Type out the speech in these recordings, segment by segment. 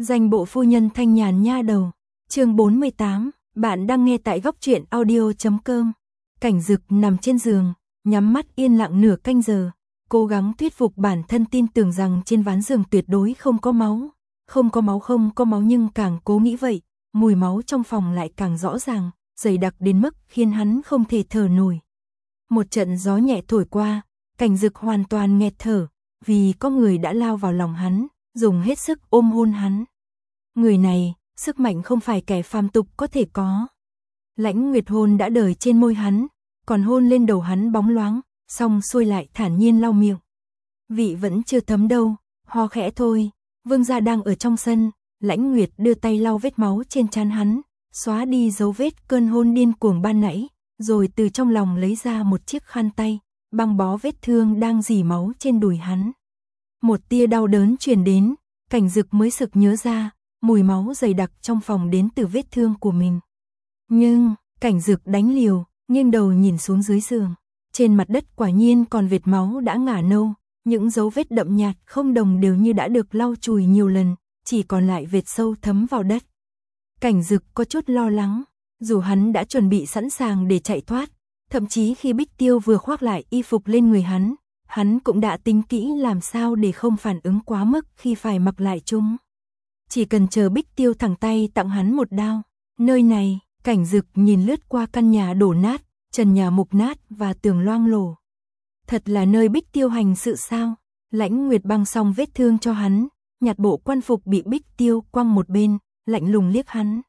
Danh bộ phu nhân thanh nhàn nha đầu. Chương 48, bạn đang nghe tại góc truyện audio.com. Cảnh Dực nằm trên giường, nhắm mắt yên lặng nửa canh giờ, cố gắng thuyết phục bản thân tin tưởng rằng trên ván giường tuyệt đối không có máu. Không có máu nhưng càng cố nghĩ vậy, mùi máu trong phòng lại càng rõ ràng, dày đặc đến mức khiến hắn không thể thở nổi. Một trận gió nhẹ thổi qua, Cảnh Dực hoàn toàn nghẹt thở, vì có người đã lao vào lòng hắn, dùng hết sức ôm hôn hắn. Người này, sức mạnh không phải kẻ phàm tục có thể có. Lãnh Nguyệt hôn đã đời trên môi hắn, còn hôn lên đầu hắn bóng loáng, xong xuôi lại thản nhiên lau miệng. Vị vẫn chưa thấm đâu, ho khẽ thôi. Vương gia đang ở trong sân, Lãnh Nguyệt đưa tay lau vết máu trên trán hắn, xóa đi dấu vết cơn hôn điên cuồng ban nãy, rồi từ trong lòng lấy ra một chiếc khăn tay, băng bó vết thương đang rỉ máu trên đùi hắn. Một tia đau đớn truyền đến, Cảnh Dực mới sực nhớ ra, mùi máu dày đặc trong phòng đến từ vết thương của mình. Nhưng, Cảnh Dực đánh liều, nghiêng đầu nhìn xuống dưới giường. Trên mặt đất quả nhiên còn vệt máu đã ngả nâu, những dấu vết đậm nhạt không đồng đều như đã được lau chùi nhiều lần, chỉ còn lại vệt sâu thấm vào đất. Cảnh Dực có chút lo lắng, dù hắn đã chuẩn bị sẵn sàng để chạy thoát, thậm chí khi Bích Tiêu vừa khoác lại y phục lên người hắn cũng đã tính kỹ làm sao để không phản ứng quá mức khi phải mặc lại chúng. Chỉ cần chờ Bích Tiêu thẳng tay tặng hắn một đao. Nơi này, Cảnh Dực nhìn lướt qua căn nhà đổ nát, trần nhà mục nát và tường loang lổ. Thật là nơi Bích Tiêu hành sự sao? Lãnh Nguyệt băng xong vết thương cho hắn, nhặt bộ quan phục bị Bích Tiêu quăng một bên, lạnh lùng liếc hắn.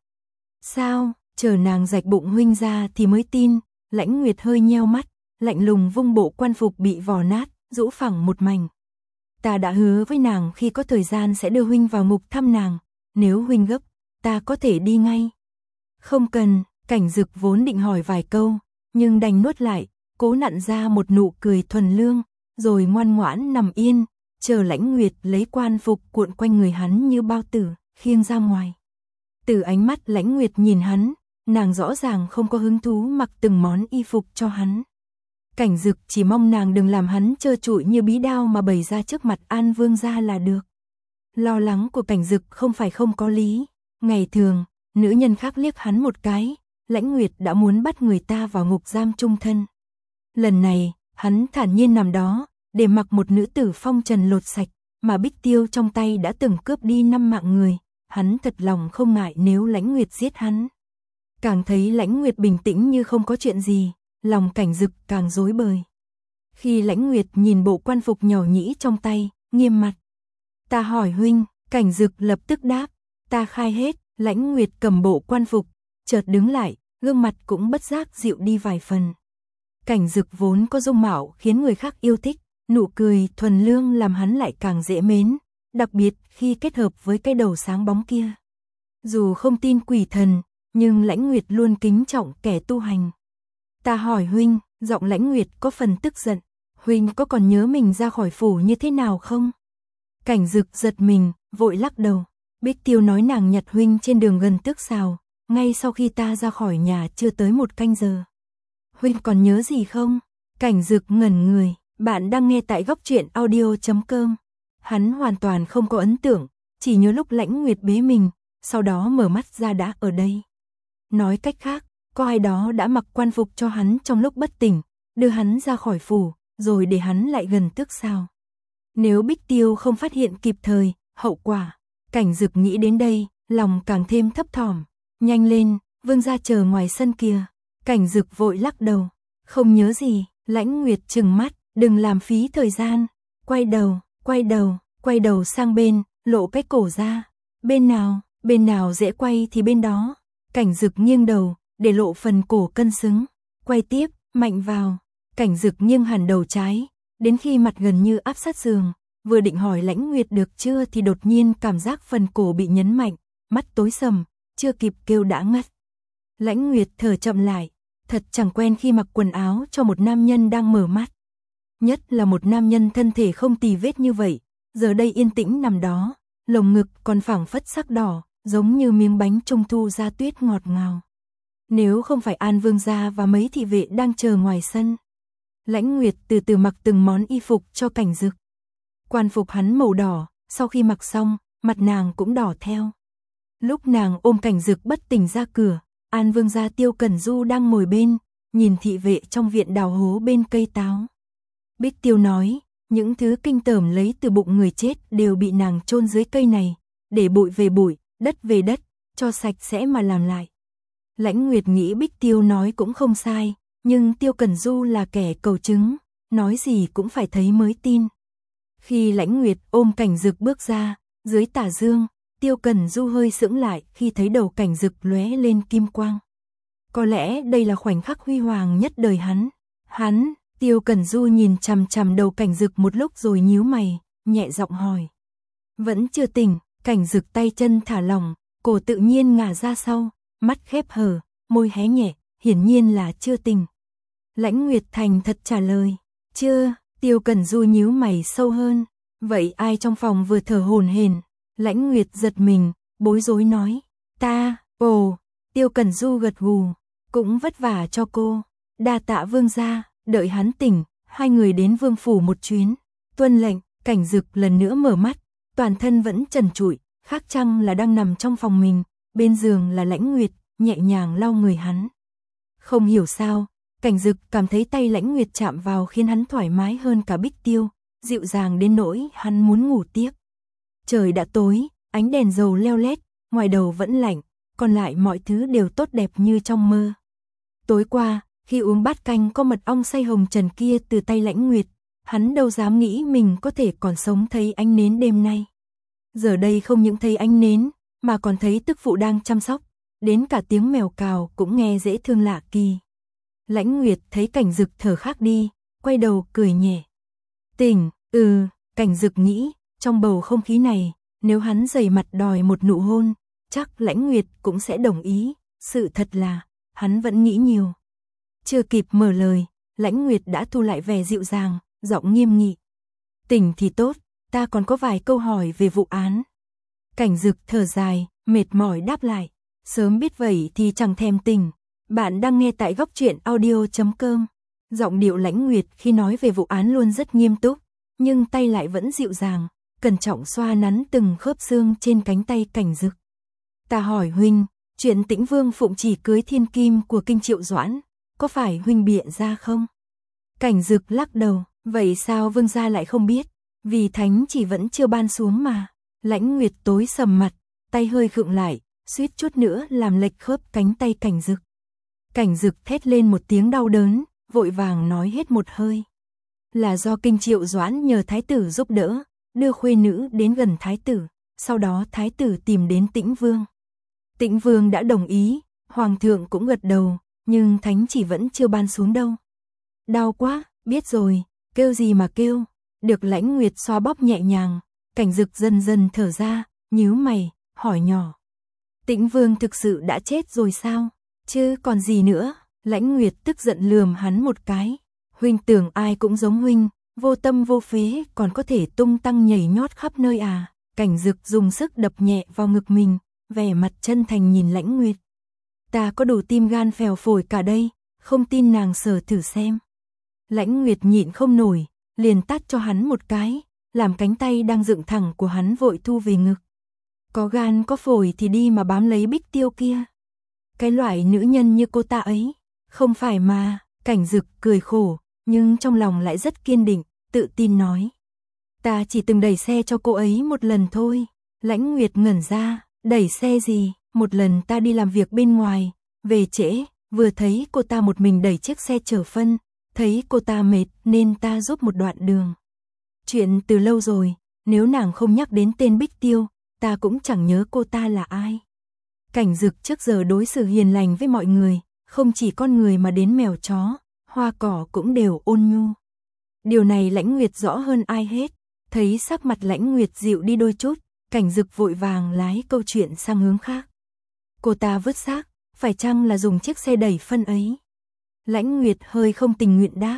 Sao? Chờ nàng rạch bụng huynh ra thì mới tin. Lãnh Nguyệt hơi nheo mắt, lạnh lùng vung bộ quan phục bị vò nát, rũ phẳng một mảnh. Ta đã hứa với nàng khi có thời gian sẽ đưa huynh vào ngục thăm nàng, nếu huynh gấp, ta có thể đi ngay. Không cần, Cảnh Dực vốn định hỏi vài câu, nhưng đành nuốt lại, cố nặn ra một nụ cười thuần lương, rồi ngoan ngoãn nằm yên, chờ Lãnh Nguyệt lấy quan phục cuộn quanh người hắn như bao tử, khiêng ra ngoài. Từ ánh mắt Lãnh Nguyệt nhìn hắn, nàng rõ ràng không có hứng thú mặc từng món y phục cho hắn. Cảnh Dực chỉ mong nàng đừng làm hắn trơ trụi như bí đao mà bày ra trước mặt An Vương gia là được. Lo lắng của Cảnh Dực không phải không có lý. Ngày thường, nữ nhân khác liếc hắn một cái, Lãnh Nguyệt đã muốn bắt người ta vào ngục giam chung thân. Lần này, hắn thản nhiên nằm đó, để mặc một nữ tử phong trần lột sạch, mà Bích Tiêu trong tay đã từng cướp đi 5 mạng người. Hắn thật lòng không ngại nếu Lãnh Nguyệt giết hắn. Càng thấy Lãnh Nguyệt bình tĩnh như không có chuyện gì, lòng Cảnh Dực càng rối bời. Khi Lãnh Nguyệt nhìn bộ quan phục nhỏ nhĩ trong tay, nghiêm mặt. Ta hỏi huynh, Cảnh Dực lập tức đáp. Ta khai hết. Lãnh Nguyệt cầm bộ quan phục, chợt đứng lại, gương mặt cũng bất giác dịu đi vài phần. Cảnh Dực vốn có dung mạo khiến người khác yêu thích, nụ cười thuần lương làm hắn lại càng dễ mến, đặc biệt khi kết hợp với cái đầu sáng bóng kia. Dù không tin quỷ thần, nhưng Lãnh Nguyệt luôn kính trọng kẻ tu hành. Ta hỏi huynh, giọng Lãnh Nguyệt có phần tức giận, huynh có còn nhớ mình ra khỏi phủ như thế nào không? Cảnh Dực giật mình, vội lắc đầu. Bích Tiêu nói nàng nhặt huynh trên đường gần Tước Sào, ngay sau khi ta ra khỏi nhà chưa tới 1 canh giờ. Huynh còn nhớ gì không? Cảnh Dực ngẩn người, bạn đang nghe tại góc truyện audio.com. Hắn hoàn toàn không có ấn tượng, chỉ nhớ lúc Lãnh Nguyệt bế mình, sau đó mở mắt ra đã ở đây. Nói cách khác, có ai đó đã mặc quan phục cho hắn trong lúc bất tỉnh, đưa hắn ra khỏi phủ, rồi để hắn lại gần Tước Sào. Nếu Bích Tiêu không phát hiện kịp thời, hậu quả. Cảnh Dực nghĩ đến đây, lòng càng thêm thấp thỏm. Nhanh lên, Vương gia chờ ngoài sân kia. Cảnh Dực vội lắc đầu. Không nhớ gì. Lãnh Nguyệt trừng mắt, đừng làm phí thời gian. Quay đầu sang bên, lộ cái cổ ra. Bên nào dễ quay thì bên đó. Cảnh Dực nghiêng đầu, để lộ phần cổ cân xứng. Quay tiếp, mạnh vào. Cảnh Dực nghiêng hẳn đầu trái, đến khi mặt gần như áp sát giường. Vừa định hỏi Lãnh Nguyệt được chưa thì đột nhiên cảm giác phần cổ bị nhấn mạnh, mắt tối sầm, chưa kịp kêu đã ngất. Lãnh Nguyệt thở chậm lại, thật chẳng quen khi mặc quần áo cho một nam nhân đang mở mắt. Nhất là một nam nhân thân thể không tì vết như vậy, giờ đây yên tĩnh nằm đó, lồng ngực còn phảng phất sắc đỏ, giống như miếng bánh trung thu ra tuyết ngọt ngào. Nếu không phải An Vương gia và mấy thị vệ đang chờ ngoài sân. Lãnh Nguyệt từ từ mặc từng món y phục cho Cảnh Dực. Quan phục hắn màu đỏ, sau khi mặc xong, mặt nàng cũng đỏ theo. Lúc nàng ôm Cảnh Dực bất tỉnh ra cửa, An Vương gia Tiêu Cẩn Du đang ngồi bên, nhìn thị vệ trong viện đào hố bên cây táo. Bích Tiêu nói, những thứ kinh tởm lấy từ bụng người chết đều bị nàng chôn dưới cây này, để bụi về bụi, đất về đất, cho sạch sẽ mà làm lại. Lãnh Nguyệt nghĩ Bích Tiêu nói cũng không sai, nhưng Tiêu Cẩn Du là kẻ cầu chứng, nói gì cũng phải thấy mới tin. Khi Lãnh Nguyệt ôm Cảnh Dực bước ra, dưới tà dương, Tiêu Cẩn Du hơi sững lại khi thấy đầu Cảnh Dực lóe lên kim quang. Có lẽ đây là khoảnh khắc huy hoàng nhất đời hắn. Tiêu Cẩn Du nhìn chằm chằm đầu Cảnh Dực một lúc rồi nhíu mày, nhẹ giọng hỏi. Vẫn chưa tỉnh. Cảnh Dực tay chân thả lỏng, cổ tự nhiên ngả ra sau, mắt khép hờ, môi hé nhẹ, hiển nhiên là chưa tỉnh. Lãnh Nguyệt thành thật trả lời, chưa. Tiêu Cẩn Du nhíu mày sâu hơn, vậy ai trong phòng vừa thở hổn hển? Lãnh Nguyệt giật mình, bối rối nói, ta. Ồ. Tiêu Cẩn Du gật gù, cũng vất vả cho cô. Đa tạ vương gia. Đợi hắn tỉnh, hai người đến vương phủ một chuyến. Tuân lệnh. Cảnh Dực lần nữa mở mắt, toàn thân vẫn trần trụi, khác chăng là đang nằm trong phòng mình, bên giường là Lãnh Nguyệt, nhẹ nhàng lau người hắn. Không hiểu sao, Cảnh Dực cảm thấy tay Lãnh Nguyệt chạm vào khiến hắn thoải mái hơn cả Bích Tiêu, dịu dàng đến nỗi hắn muốn ngủ tiếp. Trời đã tối, ánh đèn dầu leo lét, ngoài đầu vẫn lạnh, còn lại mọi thứ đều tốt đẹp như trong mơ. Tối qua, khi uống bát canh có mật ong xay hồng trần kia từ tay Lãnh Nguyệt, hắn đâu dám nghĩ mình có thể còn sống thấy ánh nến đêm nay. Giờ đây không những thấy ánh nến, mà còn thấy tức phụ đang chăm sóc, đến cả tiếng mèo cào cũng nghe dễ thương lạ kỳ. Lãnh Nguyệt thấy Cảnh Dực thở khác đi, quay đầu cười nhẹ. Tỉnh. Cảnh Dực nghĩ, trong bầu không khí này, nếu hắn dày mặt đòi một nụ hôn, chắc Lãnh Nguyệt cũng sẽ đồng ý, sự thật là, hắn vẫn nghĩ nhiều. Chưa kịp mở lời, Lãnh Nguyệt đã thu lại vẻ dịu dàng, giọng nghiêm nghị. Tỉnh thì tốt, ta còn có vài câu hỏi về vụ án. Cảnh Dực thở dài, mệt mỏi đáp lại. Sớm biết vậy thì chẳng thèm tỉnh. Bạn đang nghe tại Góc Truyện Audio.com. Giọng điệu Lãnh Nguyệt khi nói về vụ án luôn rất nghiêm túc, nhưng tay lại vẫn dịu dàng, cẩn trọng xoa nắn từng khớp xương trên cánh tay Cảnh Dực. Ta hỏi huynh, chuyện Tĩnh Vương phụng chỉ cưới thiên kim của Kinh Triệu Doãn, có phải huynh bịa ra không? Cảnh Dực lắc đầu, vậy sao vương gia lại không biết? Vì thánh chỉ vẫn chưa ban xuống mà. Lãnh Nguyệt tối sầm mặt, tay hơi khựng lại, suýt chút nữa làm lệch khớp cánh tay Cảnh Dực. Cảnh Dực thét lên một tiếng đau đớn, vội vàng nói hết một hơi. Là do Kinh Triệu Doãn nhờ thái tử giúp đỡ, đưa khuê nữ đến gần thái tử, sau đó thái tử tìm đến Tĩnh Vương. Tĩnh Vương đã đồng ý, hoàng thượng cũng gật đầu, nhưng thánh chỉ vẫn chưa ban xuống đâu. Đau quá, biết rồi, kêu gì mà kêu. Được Lãnh Nguyệt xoa bóp nhẹ nhàng, Cảnh Dực dần dần thở ra, nhíu mày, hỏi nhỏ. Tĩnh Vương thực sự đã chết rồi sao? Chứ còn gì nữa? Lãnh Nguyệt tức giận lườm hắn một cái. Huynh tưởng ai cũng giống huynh, vô tâm vô phế còn có thể tung tăng nhảy nhót khắp nơi à? Cảnh Dực dùng sức đập nhẹ vào ngực mình, vẻ mặt chân thành nhìn Lãnh Nguyệt. Ta có đủ tim gan phèo phổi cả đây, không tin nàng sờ thử xem. Lãnh Nguyệt nhịn không nổi, liền tát cho hắn một cái, làm cánh tay đang dựng thẳng của hắn vội thu về ngực. Có gan có phổi thì đi mà bám lấy Bích Tiêu kia. Cái loại nữ nhân như cô ta ấy, không phải mà. Cảnh Dực cười khổ, nhưng trong lòng lại rất kiên định, tự tin nói. Ta chỉ từng đẩy xe cho cô ấy một lần thôi. Lãnh Nguyệt ngẩn ra, đẩy xe gì? Một lần ta đi làm việc bên ngoài, về trễ, vừa thấy cô ta một mình đẩy chiếc xe chở phân, thấy cô ta mệt nên ta giúp một đoạn đường. Chuyện từ lâu rồi, nếu nàng không nhắc đến tên Bích Tiêu, ta cũng chẳng nhớ cô ta là ai. Cảnh Dực trước giờ đối xử hiền lành với mọi người, không chỉ con người mà đến mèo chó, hoa cỏ cũng đều ôn nhu. Điều này Lãnh Nguyệt rõ hơn ai hết, thấy sắc mặt Lãnh Nguyệt dịu đi đôi chút, Cảnh Dực vội vàng lái câu chuyện sang hướng khác. Cô ta vứt xác, phải chăng là dùng chiếc xe đẩy phân ấy? Lãnh Nguyệt hơi không tình nguyện đáp,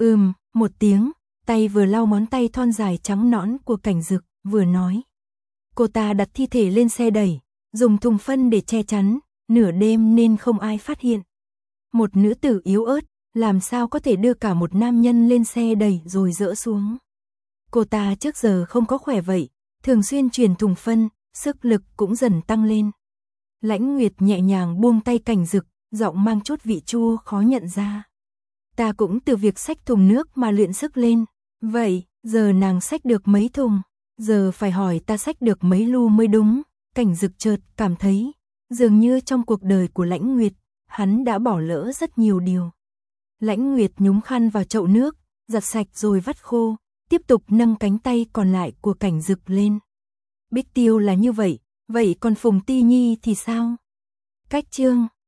một tiếng, tay vừa lau ngón tay thon dài trắng nõn của Cảnh Dực, vừa nói. Cô ta đặt thi thể lên xe đẩy, dùng thùng phân để che chắn, nửa đêm nên không ai phát hiện. Một nữ tử yếu ớt, làm sao có thể đưa cả một nam nhân lên xe đẩy rồi dỡ xuống? Cô ta trước giờ không có khỏe vậy, thường xuyên truyền thùng phân, sức lực cũng dần tăng lên. Lãnh Nguyệt nhẹ nhàng buông tay Cảnh Dực, giọng mang chút vị chua khó nhận ra. Ta cũng từ việc xách thùng nước mà luyện sức lên. Vậy, giờ nàng xách được mấy thùng? Giờ phải hỏi ta xách được mấy lu mới đúng. Cảnh Dực chợt cảm thấy, dường như trong cuộc đời của Lãnh Nguyệt, hắn đã bỏ lỡ rất nhiều điều. Lãnh Nguyệt nhúng khăn vào chậu nước, giặt sạch rồi vắt khô, tiếp tục nâng cánh tay còn lại của Cảnh Dực lên. Bích Tiêu là như vậy, vậy còn Phùng Ti Nhi thì sao? Cách chương